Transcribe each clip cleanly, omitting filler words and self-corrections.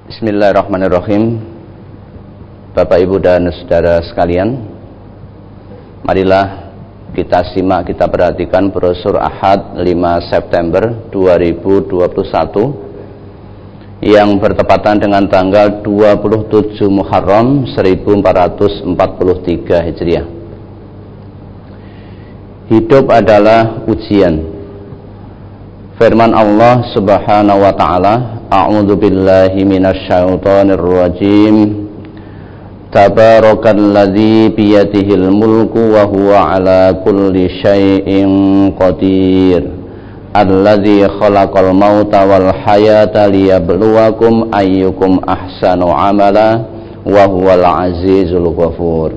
Bismillahirrahmanirrahim. Bapak, Ibu, dan saudara sekalian, marilah kita simak, kita perhatikan brosur Ahad 5 September 2021 yang bertepatan dengan tanggal 27 Muharram 1443 Hijriah. Hidup adalah ujian. Firman Allah Subhanahu wa taala, A'udzu billahi minasyaitonir rajim. Tabarakalladzi biyadihil mulku wa huwa ala kulli syai'in qadir. Alladzi khalaqal mauta wal hayata liyabluwakum ayyukum ahsanu amala wa huwal azizul ghafur.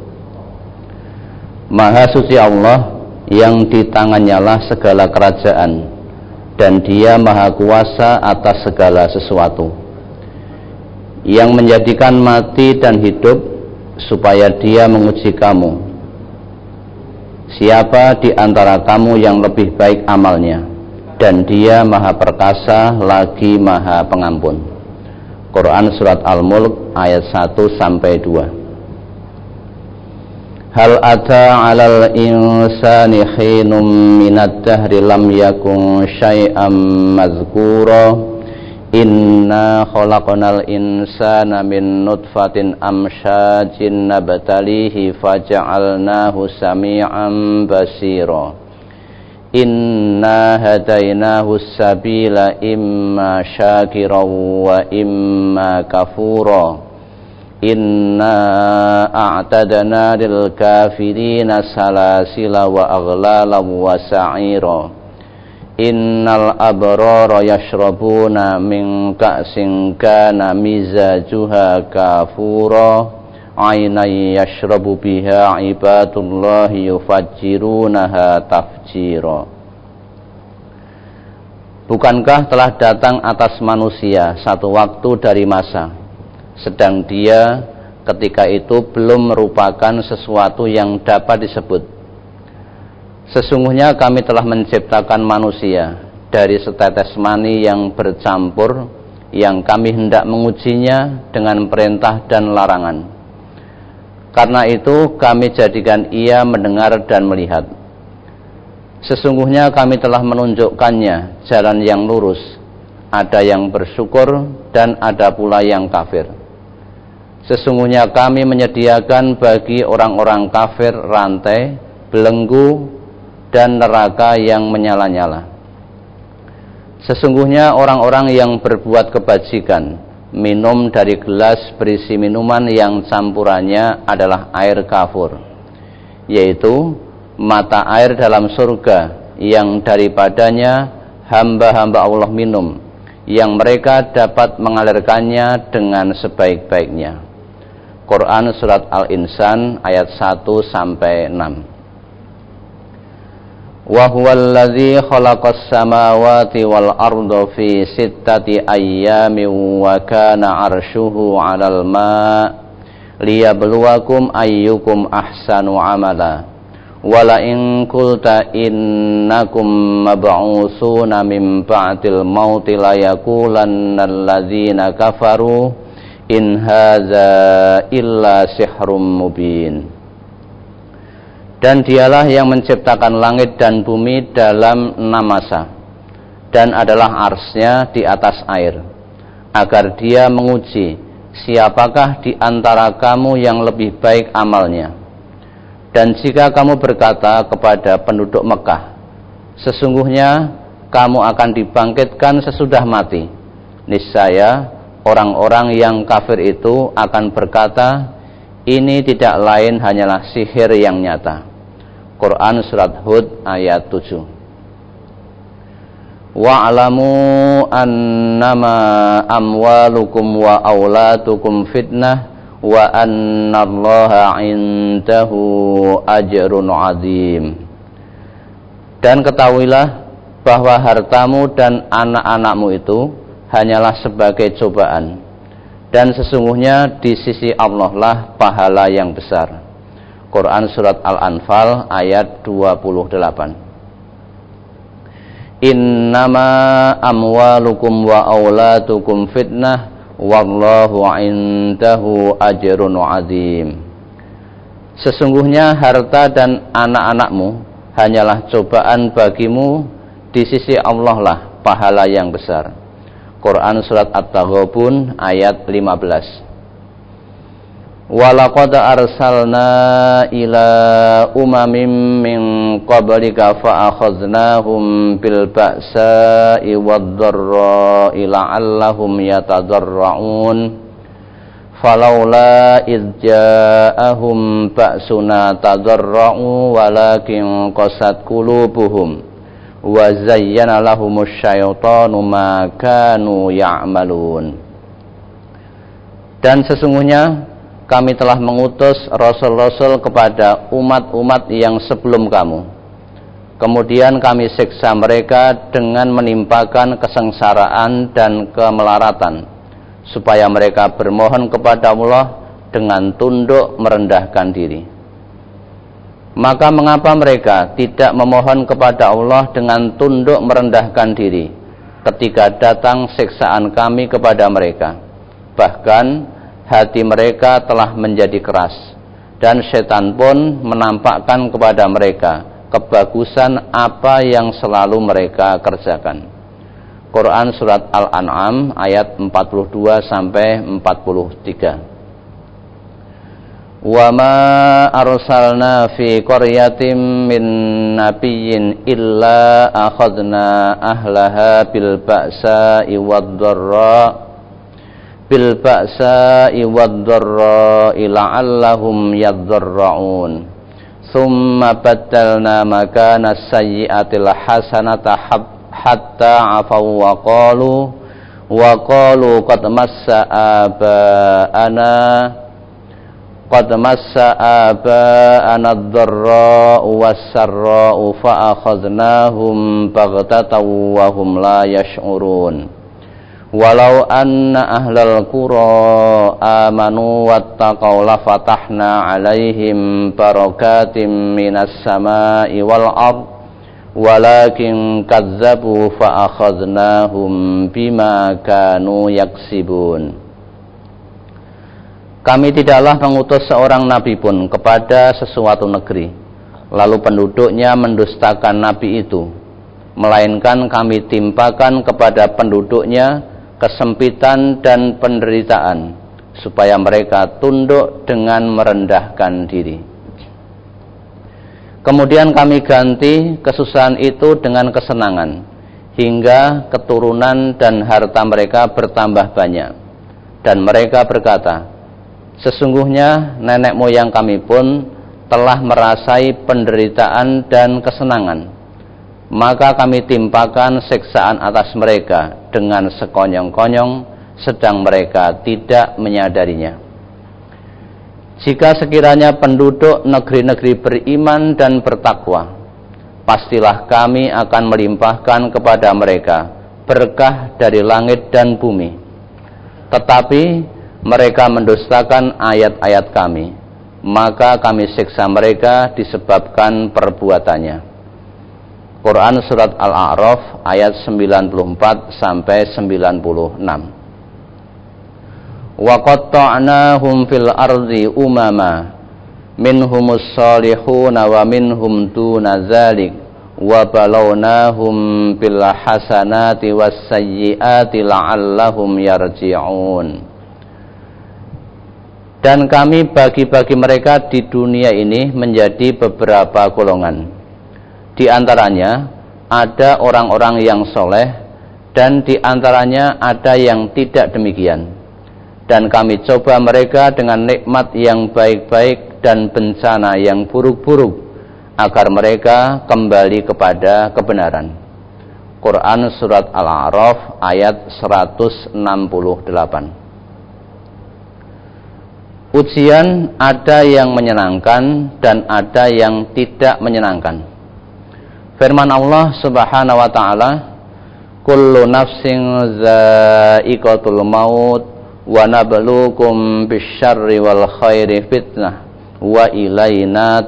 Maha suci Allah yang di tangannya lah segala kerajaan, dan Dia maha kuasa atas segala sesuatu, yang menjadikan mati dan hidup supaya Dia menguji kamu, siapa di antara kamu yang lebih baik amalnya, dan Dia maha perkasa lagi maha pengampun. Quran Surat Al-Mulk ayat 1-2. Hal ata 'alal insani hinum minad dahri lam yakun syai'am mazkura. Inna khalaqnal insana min nutfatin amsyajin nabtalihi faja'alnahu sami'an basira. Inna hadainahu sabila imma syakiran wa imma kafura. Inna a'tadna lil kafirina salasila wa aghlala wa sa'ira. Innal abrara yashrabuna min ka'sin kana mizajuha kafura. Aynan yashrabu biha ibadullahi yufajjirunaha tafjira. Bukankah telah datang atas manusia satu waktu dari masa, sedang dia ketika itu belum merupakan sesuatu yang dapat disebut. Sesungguhnya kami telah menciptakan manusia dari setetes mani yang bercampur, yang kami hendak mengujinya dengan perintah dan larangan. Karena itu kami jadikan ia mendengar dan melihat. Sesungguhnya kami telah menunjukkannya jalan yang lurus. Ada yang bersyukur dan ada pula yang kafir. Sesungguhnya kami menyediakan bagi orang-orang kafir rantai, belenggu, dan neraka yang menyala-nyala. Sesungguhnya orang-orang yang berbuat kebajikan minum dari gelas berisi minuman yang campurannya adalah air kafur, yaitu mata air dalam surga yang daripadanya hamba-hamba Allah minum, yang mereka dapat mengalirkannya dengan sebaik-baiknya. Quran Surat Al-Insan ayat 1-6. Wa huwallazi khalaqas samawati wal arda fi sittati ayyamin wa kana 'arshuhu 'alal ma' liyabluwakum ayyukum ahsanu amala. Wala in qulta innakum mab'utsuna min ba'dil mauti la yaqulanna alladzina kafaru in hadza illa sihrum mubin. Dan dialah yang menciptakan langit dan bumi dalam 6 masa, dan adalah arsy-Nya di atas air, agar Dia menguji siapakah di antara kamu yang lebih baik amalnya. Dan jika kamu berkata kepada penduduk Mekah, sesungguhnya kamu akan dibangkitkan sesudah mati, niscaya orang-orang yang kafir itu akan berkata, ini tidak lain hanyalah sihir yang nyata. Quran Surat Hud ayat 7. Wa'lamu annama amwalukum wa auladukum fitnah wa annallaha 'indahu ajrun 'adzim. Dan ketahuilah bahwa hartamu dan anak-anakmu itu hanyalah sebagai cobaan, dan sesungguhnya di sisi Allah lah pahala yang besar. Quran Surat Al-Anfal ayat 28. Innama amwalukum wa auladukum fitnah wallahu indahu ajrun azim. Sesungguhnya harta dan anak-anakmu hanyalah cobaan bagimu, di sisi Allah lah pahala yang besar. Quran surat At-Taghabun ayat 15. Walaqad arsalna ila umamin min qablika fa akhadnahum bil ba'sa'i wad-dharra'i la'allahum yatadarra'un falaula idh ja'ahum ba'suna tadarra'u walakin qasat qulubuhum wa zayyana lahumus syaitanu ma kanu ya'malun. Dan sesungguhnya kami telah mengutus rasul-rasul kepada umat-umat yang sebelum kamu. Kemudian kami siksa mereka dengan menimpakan kesengsaraan dan kemelaratan, supaya mereka bermohon kepada Allah dengan tunduk merendahkan diri. Maka mengapa mereka tidak memohon kepada Allah dengan tunduk merendahkan diri ketika datang siksaan kami kepada mereka? Bahkan hati mereka telah menjadi keras, dan setan pun menampakkan kepada mereka kebagusan apa yang selalu mereka kerjakan. Quran surat Al-An'am ayat 42 sampai 43. Wa ma arsalna fi qaryatin min nabiyyin illa akhadna ahlaha bil ba'sa'i wad-dharra'i la'allahum yadharra'un. Thumma baddalna makana as-sayyi'atil hasanata hatta 'afaw wa qalu qad massa aba'ana ad-dharra'u was-sarra'u fa akhadnahum baghtatan wa hum la yash'urun. Walau anna ahlal qura amanu wattaqaw lafatahna alaihim barakatim minas sama'i wal ard walakin kazzabu fa akhadnahum bima kanu yaksibun. Kami tidaklah mengutus seorang nabi pun kepada sesuatu negeri, lalu penduduknya mendustakan nabi itu, melainkan kami timpakan kepada penduduknya kesempitan dan penderitaan, supaya mereka tunduk dengan merendahkan diri. Kemudian kami ganti kesusahan itu dengan kesenangan, hingga keturunan dan harta mereka bertambah banyak. Dan mereka berkata, sesungguhnya nenek moyang kami pun telah merasai penderitaan dan kesenangan. Maka kami timpakan siksaan atas mereka dengan sekonyong-konyong, sedang mereka tidak menyadarinya. Jika sekiranya penduduk negeri-negeri beriman dan bertakwa, pastilah kami akan melimpahkan kepada mereka berkah dari langit dan bumi. Tetapi mereka mendustakan ayat-ayat kami, maka kami siksa mereka disebabkan perbuatannya. Quran surat Al-A'raf ayat 94 sampai 96. Wa qatta'nahum fil ardi umama minhumus salihuna wa minhum duna dzalik wa balawnahum bil hasanati was sayyiati la'allahum yarji'un. Dan kami bagi-bagi mereka di dunia ini menjadi beberapa golongan. Di antaranya ada orang-orang yang soleh, dan di antaranya ada yang tidak demikian. Dan kami coba mereka dengan nikmat yang baik-baik dan bencana yang buruk-buruk, agar mereka kembali kepada kebenaran. Quran surat Al-A'raf ayat 168. Ujian ada yang menyenangkan dan ada yang tidak menyenangkan. Firman Allah Subhanahu wa taala, kullu nafsin za'iqatul maut wa nabluukum bisyarri wal khairi fitnah wa ilaina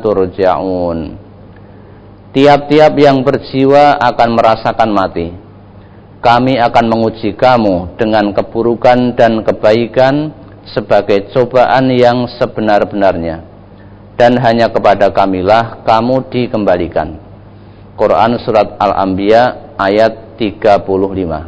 turja'un. Tiap-tiap yang berjiwa akan merasakan mati. kami akan menguji kamu dengan keburukan dan kebaikan sebagai cobaan yang sebenar-benarnya, dan hanya kepada kamilah kamu dikembalikan. Quran Surat Al-Anbiya ayat 35.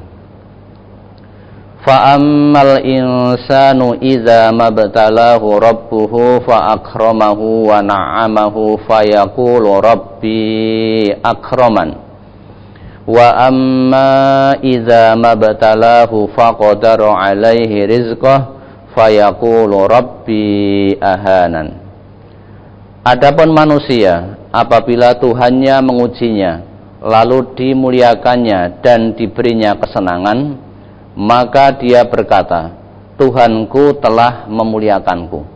Fa'ammal insanu idza mabtalahu rabbuhu fa'akramahu wa na'amahu fayaqulu rabbi akraman. Wa amma idza mabtalahu faqadara alaihi rizqah fayaqulu rabbi ahanan. Adapun manusia, apabila Tuhannya mengujinya lalu dimuliakannya dan diberinya kesenangan, maka dia berkata, Tuhanku telah memuliakanku.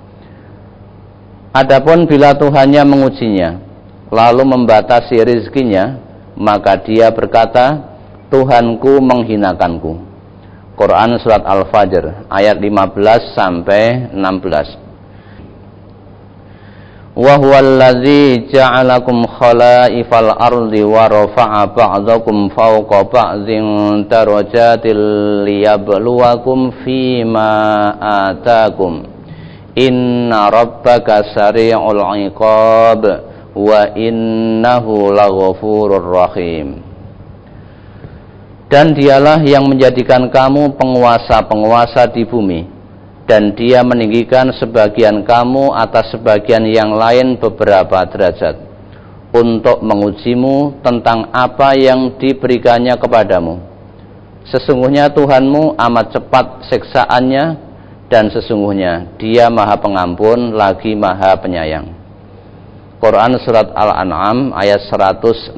Adapun bila Tuhannya mengujinya lalu membatasi rizkinya, maka dia berkata, Tuhanku menghinakanku. Quran Surat Al-Fajr ayat 15 sampai 16. Wa huwal ladzi ja'alakum khalaifal ardi wa rafa'a ba'dakum fawqa ba'dhin darajatil liyabluwakum fima atakum. Inna rabbaka sari'ul 'iqab wa innahu laghafurur rahim. Dan dialah yang menjadikan kamu penguasa-penguasa di bumi, dan dia meninggikan sebagian kamu atas sebagian yang lain beberapa derajat, untuk mengujimu tentang apa yang diberikannya kepadamu. Sesungguhnya Tuhanmu amat cepat siksaannya, dan sesungguhnya dia maha pengampun lagi maha penyayang. Quran Surat Al-An'am ayat 165.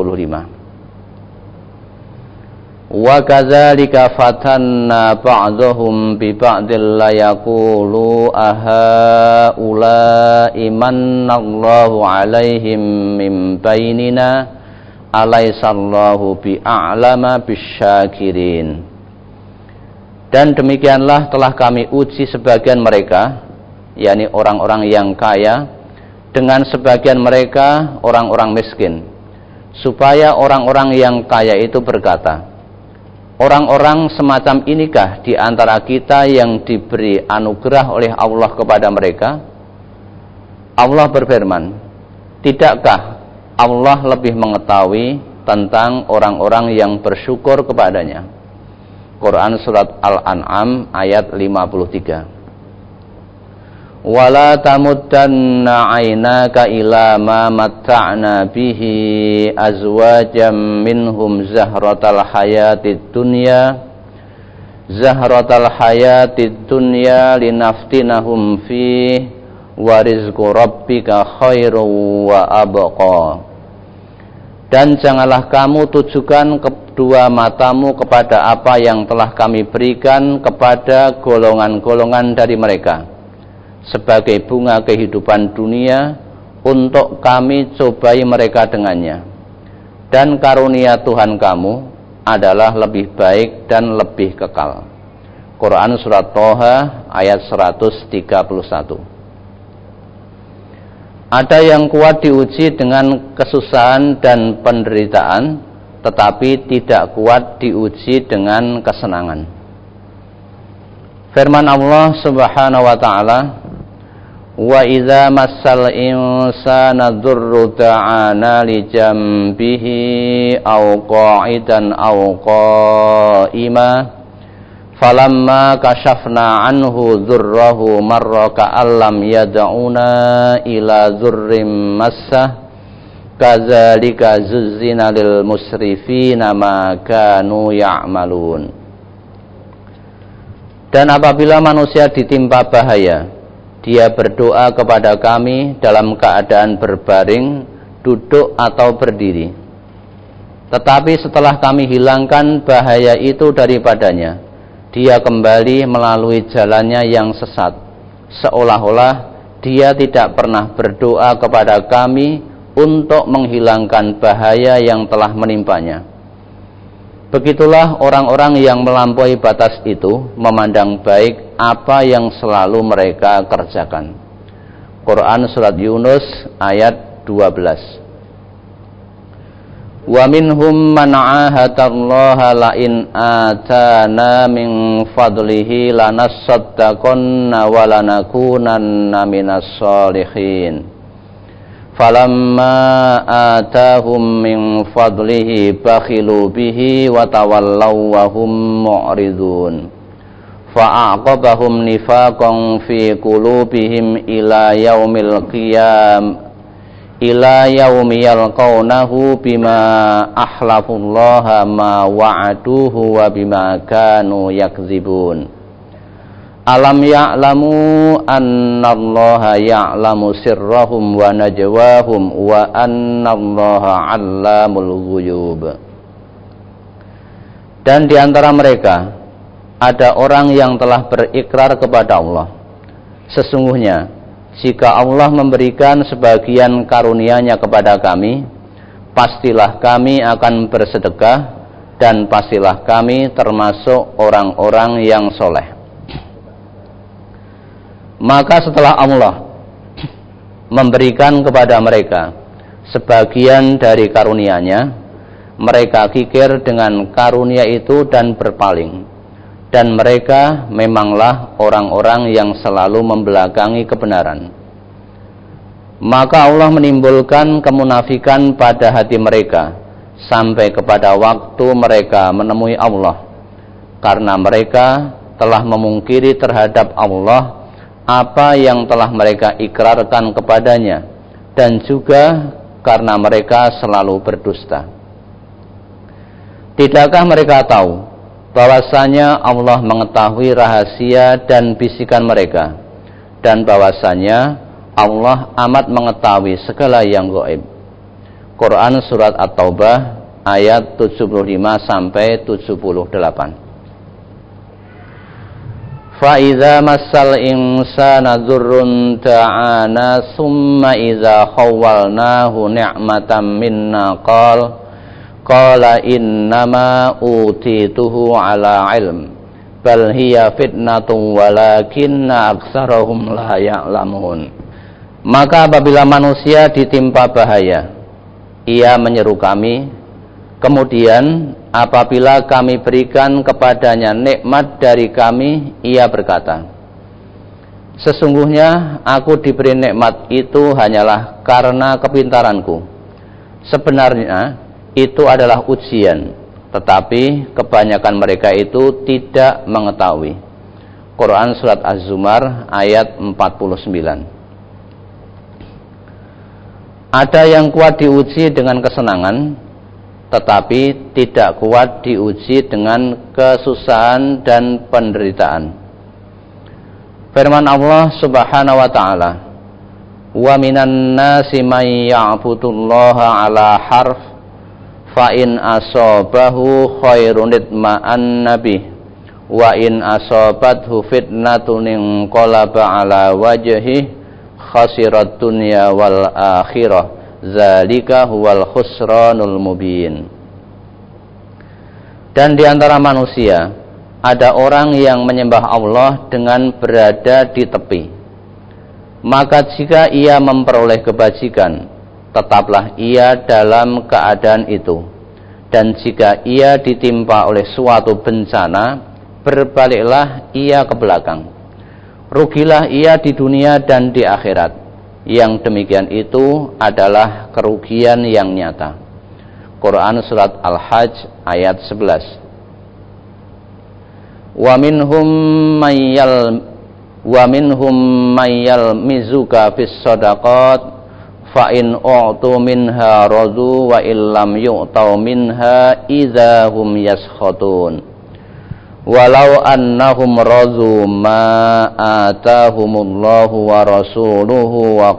Wa kadzalika fatanna ba'dahum bi ba'dil la yaqulu aha ulai manallahu alaihim min bainina alaisallahu bi a'lama bisyakirin. Dan demikianlah telah kami uji sebagian mereka, yakni orang-orang yang kaya, dengan sebagian mereka orang-orang miskin, supaya orang-orang yang kaya itu berkata, orang-orang semacam inikah di antara kita yang diberi anugerah oleh Allah kepada mereka? Allah berfirman, tidakkah Allah lebih mengetahui tentang orang-orang yang bersyukur kepadanya? Quran Surat Al-An'am ayat 53. Wala tamuddanna 'ainaka ila ma matta'na bihi azwajam minhum zahratal hayatid dunya linaftinahum fi wa rizqu rabbika khairu wa abqa. Dan janganlah kamu tujukan kedua matamu kepada apa yang telah kami berikan kepada golongan-golongan dari mereka sebagai bunga kehidupan dunia, untuk kami cobai mereka dengannya. Dan karunia Tuhan kamu adalah lebih baik dan lebih kekal. Quran Surat Thaha ayat 131. Ada yang kuat diuji dengan kesusahan dan penderitaan, tetapi tidak kuat diuji dengan kesenangan. Firman Allah Subhanahu wa ta'ala, wa idza massal insana dzurru ta'ana li jambihi aw qa'idan aw qa'ima falamma kashafna anhu dzurrahu marra ka'allam yad'una ila dzurrim massah kadzalika zuzzina lil musrifina ma kanu ya'malun. Dan apabila manusia ditimpa bahaya, dia berdoa kepada kami dalam keadaan berbaring, duduk atau berdiri. Tetapi setelah kami hilangkan bahaya itu daripadanya, dia kembali melalui jalannya yang sesat, seolah-olah dia tidak pernah berdoa kepada kami untuk menghilangkan bahaya yang telah menimpanya. Begitulah orang-orang yang melampaui batas itu memandang baik apa yang selalu mereka kerjakan. Quran Surat Yunus ayat 12. Wa minhum man 'ahadallaha la in atana min fadlihi lanasaddaqanna wa lanakunanna minas sholihin. Falamma atahum min fadlihi bakhilu bihi wa tawallaw wa hum mu'ridun. Fa'aqabahum nifaqan fi qulubihim ila yaumi yalqawnahu bima ahlafullaha ma wa'aduhu wa bima kanu yakzibun. Alam ya'lamu annallaha ya'lamu sirrahum wa najwahum wa annallaha 'allamul ghuyub. Dan di antara mereka ada orang yang telah berikrar kepada Allah, sesungguhnya jika Allah memberikan sebagian karunia-Nya kepada kami, pastilah kami akan bersedekah dan pastilah kami termasuk orang-orang yang soleh. Maka setelah Allah memberikan kepada mereka sebagian dari karunia-Nya, mereka kikir dengan karunia itu dan berpaling. Dan mereka memanglah orang-orang yang selalu membelakangi kebenaran. Maka Allah menimbulkan kemunafikan pada hati mereka sampai kepada waktu mereka menemui Allah, karena mereka telah memungkiri terhadap Allah apa yang telah mereka ikrarkan kepadanya, dan juga karena mereka selalu berdusta. Tidakkah mereka tahu bahwasanya Allah mengetahui rahasia dan bisikan mereka, dan bahwasanya Allah amat mengetahui segala yang gaib. Quran surat At-Taubah ayat 75 sampai 78. Fa idza massal insana dzurrun ta'ana summa idza khawwalnahu ni'matan minna qala innama utituhu ala ilm bal hiya fitnatun walakinna aktsarahum la ya'lamun. Maka apabila manusia ditimpa bahaya, ia menyeru kami, kemudian apabila kami berikan kepadanya nikmat dari kami, ia berkata, sesungguhnya aku diberi nikmat itu hanyalah karena kepintaranku. Sebenarnya itu adalah ujian, tetapi kebanyakan mereka itu tidak mengetahui. Quran surat Az-Zumar ayat 49. Ada yang kuat diuji dengan kesenangan, tetapi tidak kuat diuji dengan kesusahan dan penderitaan. Firman Allah Subhanahu wa taala, "Wa minan nasi may ya'budullaha 'ala harf fa in asabahu khairun itma'an nabi wa in asabathu fitnatun inqalaba 'ala wajhi khasirat dunya wal akhirah zalika huwal khusranul mubin." Dan di antara manusia ada orang yang menyembah Allah dengan berada di tepi. Maka jika ia memperoleh kebajikan, tetaplah ia dalam keadaan itu. Dan jika ia ditimpa oleh suatu bencana, berbaliklah ia ke belakang. Rugilah ia di dunia dan di akhirat. Yang demikian itu adalah kerugian yang nyata. Quran surat Al-Hajj ayat 11. Wa minhum mayyal mizuka fis shadaqat fa in u'tu minha radu wa illam yu'tau minha idza hum yaskhatun walau annahum radu ma atahumullahu wa rasuluhu wa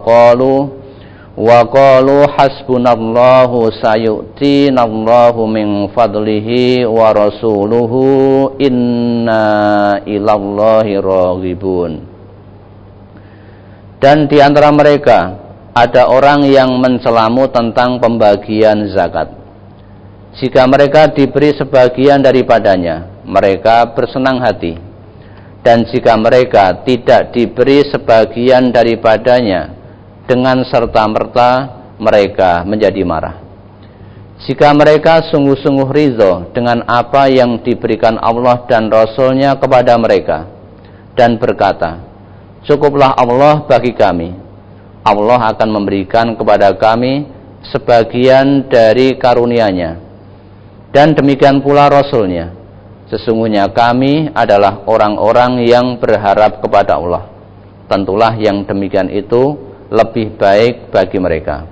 qalu hasbunallahu sayu'tinallahu min fadlihi wa rasuluhu inna ilallahi raghibun. Dan di antara mereka ada orang yang mencelamu tentang pembagian zakat. Jika mereka diberi sebagian daripadanya, mereka bersenang hati. Dan jika mereka tidak diberi sebagian daripadanya, dengan serta-merta mereka menjadi marah. Jika mereka sungguh-sungguh ridho dengan apa yang diberikan Allah dan Rasul-Nya kepada mereka, dan berkata, cukuplah Allah bagi kami, Allah akan memberikan kepada kami sebagian dari karunia-Nya, dan demikian pula Rasul-Nya. Sesungguhnya kami adalah orang-orang yang berharap kepada Allah. Tentulah yang demikian itu lebih baik bagi mereka.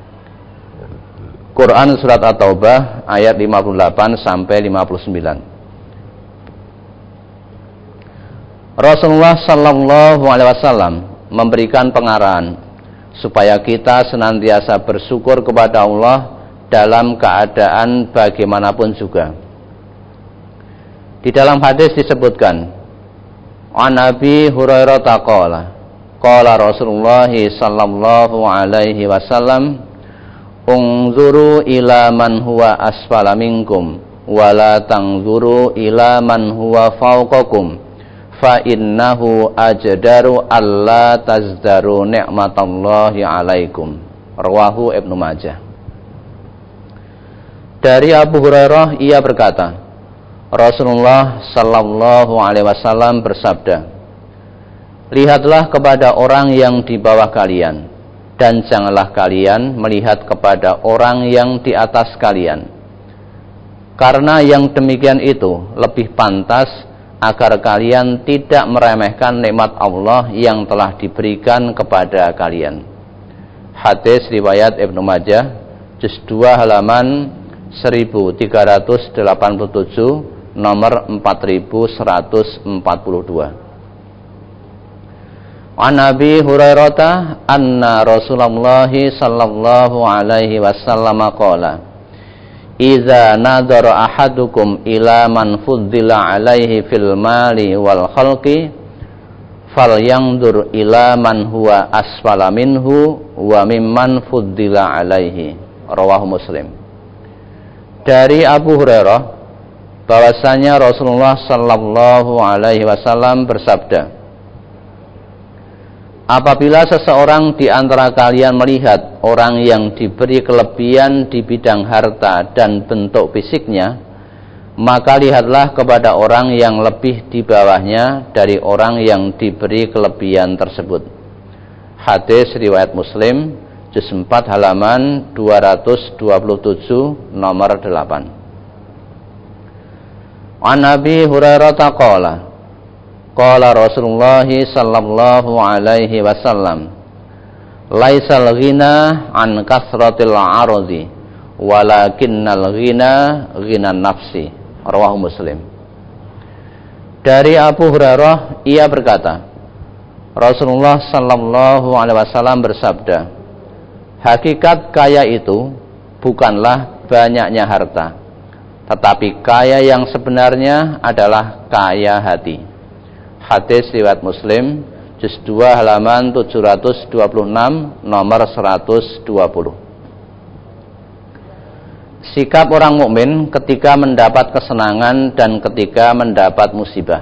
Quran Surat At-Taubah ayat 58 sampai 59. Rasulullah Sallallahu Alaihi Wasallam memberikan pengarahan supaya kita senantiasa bersyukur kepada Allah dalam keadaan bagaimanapun juga. Di dalam hadis disebutkan, an Abi Hurairah qala qala Rasulullah sallallahu alaihi wasallam, unzuru ila man huwa asfala minkum wa la tanzuru ila man huwa fawqakum fa innahu ajdaru alla tazdaru ni'matallahi alaikum. Rawahu Ibnu Majah. Dari Abu Hurairah, ia berkata, Rasulullah sallallahu alaihi wasallam bersabda, lihatlah kepada orang yang di bawah kalian, dan janganlah kalian melihat kepada orang yang di atas kalian, karena yang demikian itu lebih pantas agar kalian tidak meremehkan nikmat Allah yang telah diberikan kepada kalian. Hadis riwayat Ibnu Majah, juz 2 halaman 1387, nomor 4142. An Abi Hurairah anna Rasulullah sallallahu alaihi wasallam qala, idza nadara ahadukum ila man fuddila alaihi fil mali wal khalqi falyandur ila man huwa asfala minhu wa mimman fuddila alaihi. Rawahu Muslim. Dari Abu Hurairah bahwasanya Rasulullah sallallahu alaihi wasallam bersabda, apabila seseorang di antara kalian melihat orang yang diberi kelebihan di bidang harta dan bentuk fisiknya, maka lihatlah kepada orang yang lebih di bawahnya dari orang yang diberi kelebihan tersebut. Hadis riwayat Muslim, juz 4 halaman 227, nomor 8. An Abi Hurairah qala qala Rasulullah sallallahu alaihi wasallam, laisal ghina an kasratil ardi walakinnal ghina ghinan nafsi. Rawahu Muslim. Dari Abu Hurairah, ia berkata, Rasulullah sallallahu alaihi wasallam bersabda, hakikat kaya itu bukanlah banyaknya harta, tetapi kaya yang sebenarnya adalah kaya hati. Hadis riwayat Muslim, juz 2 halaman 726, nomor 120. Sikap orang mukmin ketika mendapat kesenangan dan ketika mendapat musibah.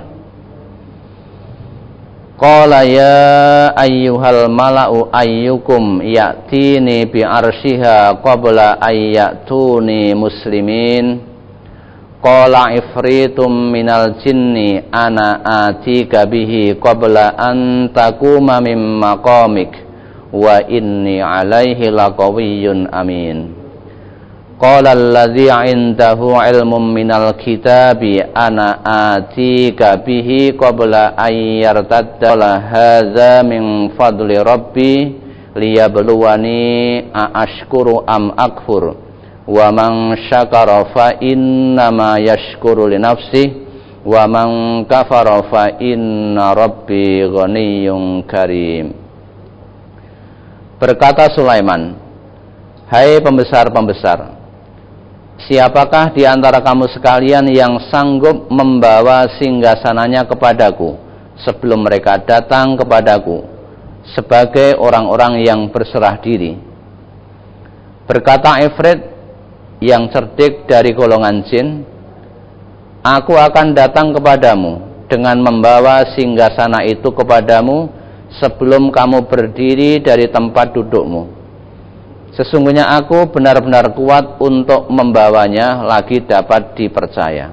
Qala ya ayyuhal mala'u ayyukum ya'tini bi arsyiha qabla ayyatuni muslimin. Qala ifritum minal jinni ana atika bihi qabla an takuma min maqamik wa inni alaihi laqawiyyun amin. Qala alladhi 'indahu 'ilmun minal kitabi ana atika bihi qabla an yartadda hadza min fadli rabbi liyabluwani a ashkuru am akfur wa man syakara fa innama yashkuru li nafsihi wa man kafara fa inna rabbi ghaniyyun karim. Berkata Sulaiman, hai pembesar-pembesar, siapakah di antara kamu sekalian yang sanggup membawa singgasananya kepadaku sebelum mereka datang kepadaku sebagai orang-orang yang berserah diri? Berkata Ifrit yang cerdik dari golongan jin, aku akan datang kepadamu dengan membawa singgasana itu kepadamu sebelum kamu berdiri dari tempat dudukmu. Sesungguhnya aku benar-benar kuat untuk membawanya lagi dapat dipercaya.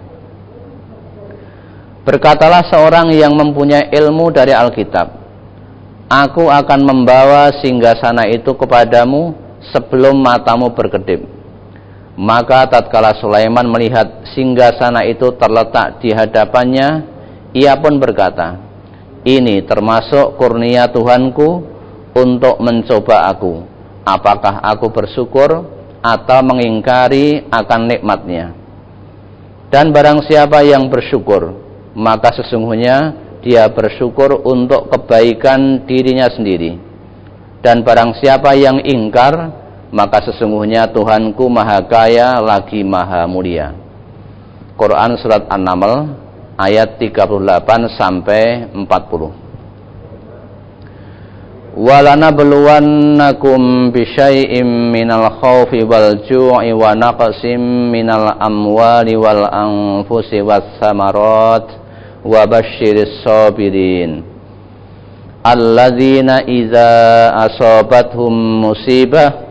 Berkatalah seorang yang mempunyai ilmu dari Alkitab, aku akan membawa singgasana itu kepadamu sebelum matamu berkedip. Maka tatkala Sulaiman melihat singgasana itu terletak di hadapannya, ia pun berkata, ini termasuk kurnia Tuhanku untuk mencoba aku, apakah aku bersyukur atau mengingkari akan nikmatnya. Dan barang siapa yang bersyukur, maka sesungguhnya dia bersyukur untuk kebaikan dirinya sendiri. Dan barang siapa yang ingkar, maka sesungguhnya Tuhanku maha kaya lagi maha mulia. Quran Surat An-Naml ayat 38 sampai 40. Walanabluwannakum bisyai'im minal khawfi wal ju'i wa naqsim minal amwali wal anfusi was samarat wa basyiris sabirin alladzina idza asabathum musibah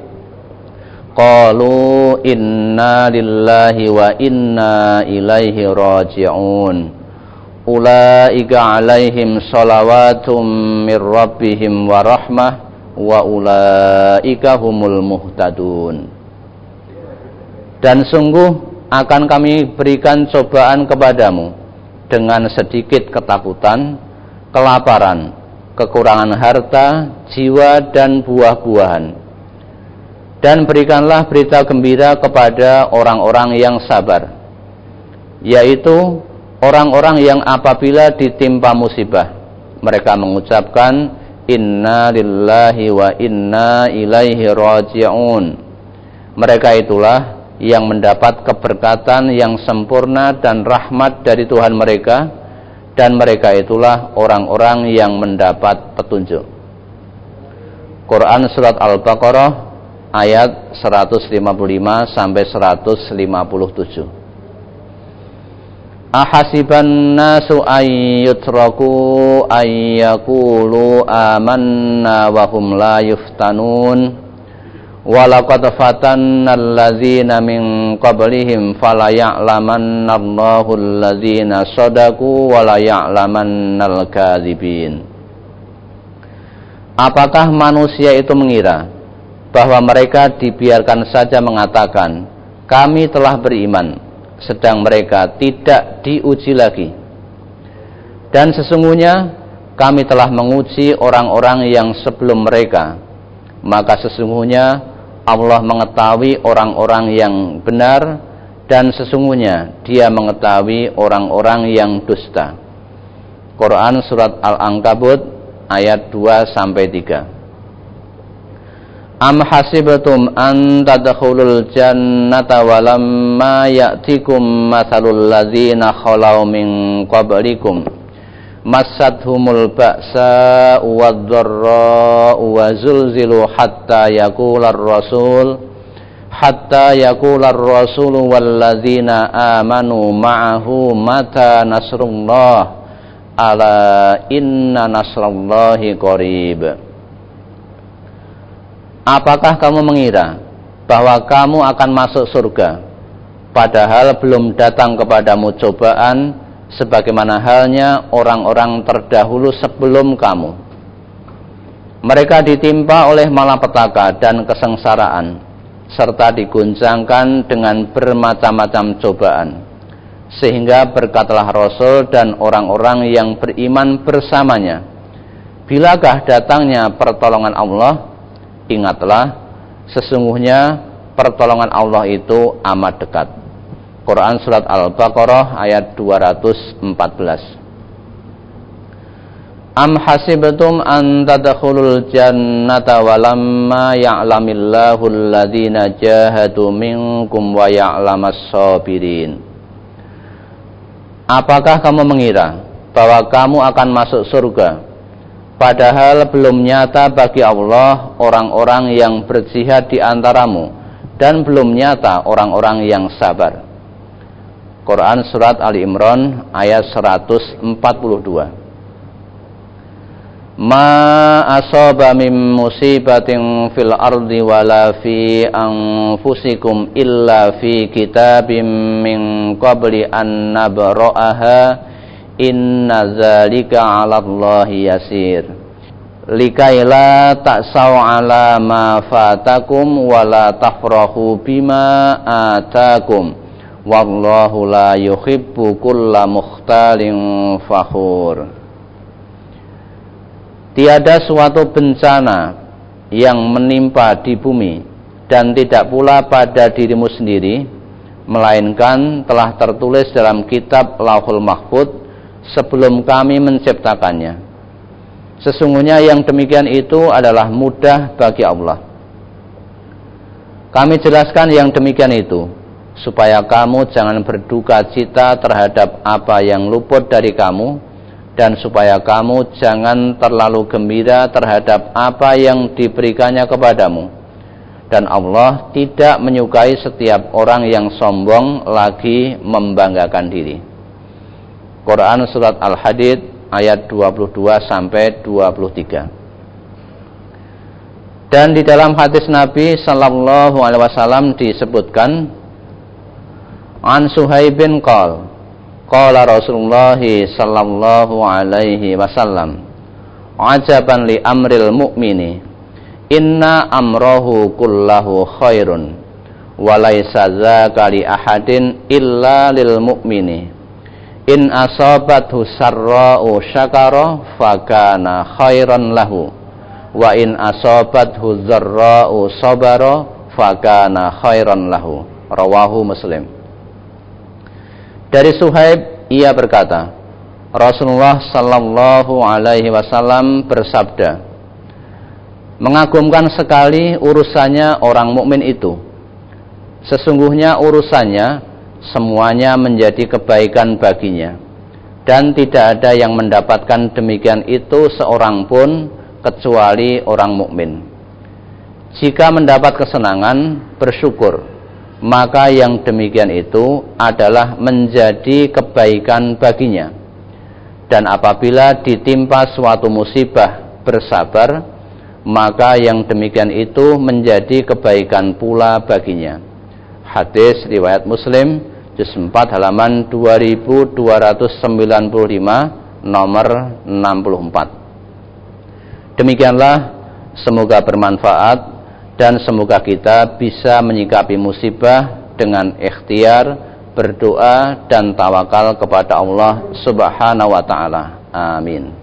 qalu inna lillahi wa inna ilaihi raji'un ulaika alaihim shalawatum mir rabbihim wa rahmah wa ulaika humul muhtadun. Dan sungguh akan kami berikan cobaan kepadamu dengan sedikit ketakutan, kelaparan, kekurangan harta, jiwa dan buah-buahan. Dan berikanlah berita gembira kepada orang-orang yang sabar, yaitu orang-orang yang apabila ditimpa musibah, mereka mengucapkan inna lillahi wa inna ilaihi raji'un. Mereka itulah yang mendapat keberkatan yang sempurna dan rahmat dari Tuhan mereka, dan mereka itulah orang-orang yang mendapat petunjuk. Quran Surat Al-Baqarah ayat 155 sampai 157. Ahasiban nasu ayyutraku ayyakulu amanna wa hum la yuftanun walaqad fatanna allazina min qablihim fala ya'lamanna Allahu allazina shadaku wa la ya'lamannal kadzibin. Apakah manusia itu mengira bahwa mereka dibiarkan saja mengatakan kami telah beriman, sedang mereka tidak diuji lagi? Dan sesungguhnya kami telah menguji orang-orang yang sebelum mereka, maka sesungguhnya Allah mengetahui orang-orang yang benar, dan sesungguhnya Dia mengetahui orang-orang yang dusta. Quran Surat Al-Ankabut ayat 2-3. Am hasibtum an tadkhulul jannata walamma ya'tikum mathalul ladzina khalau min qablikum massathumul ba'sa wad-dharra'u wa zulzilu hatta yaqular rasul wal ladzina amanu ma'ahu mata nasrullah ala inna nasrallahi qarib. Apakah kamu mengira bahwa kamu akan masuk surga, padahal belum datang kepadamu cobaan sebagaimana halnya orang-orang terdahulu sebelum kamu? Mereka ditimpa oleh malapetaka dan kesengsaraan, serta diguncangkan dengan bermacam-macam cobaan, sehingga berkatalah Rasul dan orang-orang yang beriman bersamanya, bilakah datangnya pertolongan Allah? Ingatlah, sesungguhnya pertolongan Allah itu amat dekat. Quran Surat Al-Baqarah ayat 214. Am hasibtum an tadkhulul jannata walamma ya'lamillahu alladzina jahadu minkum wa ya'lamas sabirin. Apakah kamu mengira bahwa kamu akan masuk surga, padahal belum nyata bagi Allah orang-orang yang berjihad di antaramu, dan belum nyata orang-orang yang sabar. Quran Surat Ali Imran ayat 142. Ma asaba min musibatin fil ardi wala fi anfusikum illa fi kitabim min qabli an nabra'aha inna dzalika 'ala Allahi yasir. Likaila ta'saw 'ala ma fatakum wala tafrahu bima atakum wallahu la yuhibbu kulla mukhtalin fakhur. Tiada suatu bencana yang menimpa di bumi dan tidak pula pada dirimu sendiri, melainkan telah tertulis dalam kitab Lauhul Mahfuz sebelum kami menciptakannya. Sesungguhnya yang demikian itu adalah mudah bagi Allah. Kami jelaskan yang demikian itu, supaya kamu jangan berduka cita terhadap apa yang luput dari kamu, dan supaya kamu jangan terlalu gembira terhadap apa yang diberikannya kepadamu. Dan Allah tidak menyukai setiap orang yang sombong lagi membanggakan diri. Quran Surat Al-Hadid ayat 22-23. Dan di dalam hadis Nabi sallallahu alaihi wasallam disebutkan, An Suhaibin qala qala Rasulullah sallallahu alaihi wasallam, ajaban li amril mu'mini, inna amrahu kullahu khairun, wa laysa dzaka li ahadin illa lil mu'mini. In asabathu sarra'u syakara fakana khairan lahu, wa in asabathu dzarra'u sabara fakana khairan lahu. Rawahu Muslim. Dari Suhaib, ia berkata, Rasulullah sallallahu alaihi wasallam bersabda, mengagumkan sekali urusannya orang mukmin itu. Sesungguhnya urusannya semuanya menjadi kebaikan baginya, dan tidak ada yang mendapatkan demikian itu seorang pun kecuali orang mukmin. Jika mendapat kesenangan, bersyukur, maka yang demikian itu adalah menjadi kebaikan baginya. Dan apabila ditimpa suatu musibah, bersabar, maka yang demikian itu menjadi kebaikan pula baginya. Hadis riwayat Muslim, juz 4 halaman 2295, nomor 64. Demikianlah, semoga bermanfaat dan semoga kita bisa menyikapi musibah dengan ikhtiar, berdoa dan tawakal kepada Allah Subhanahu wa taala. Amin.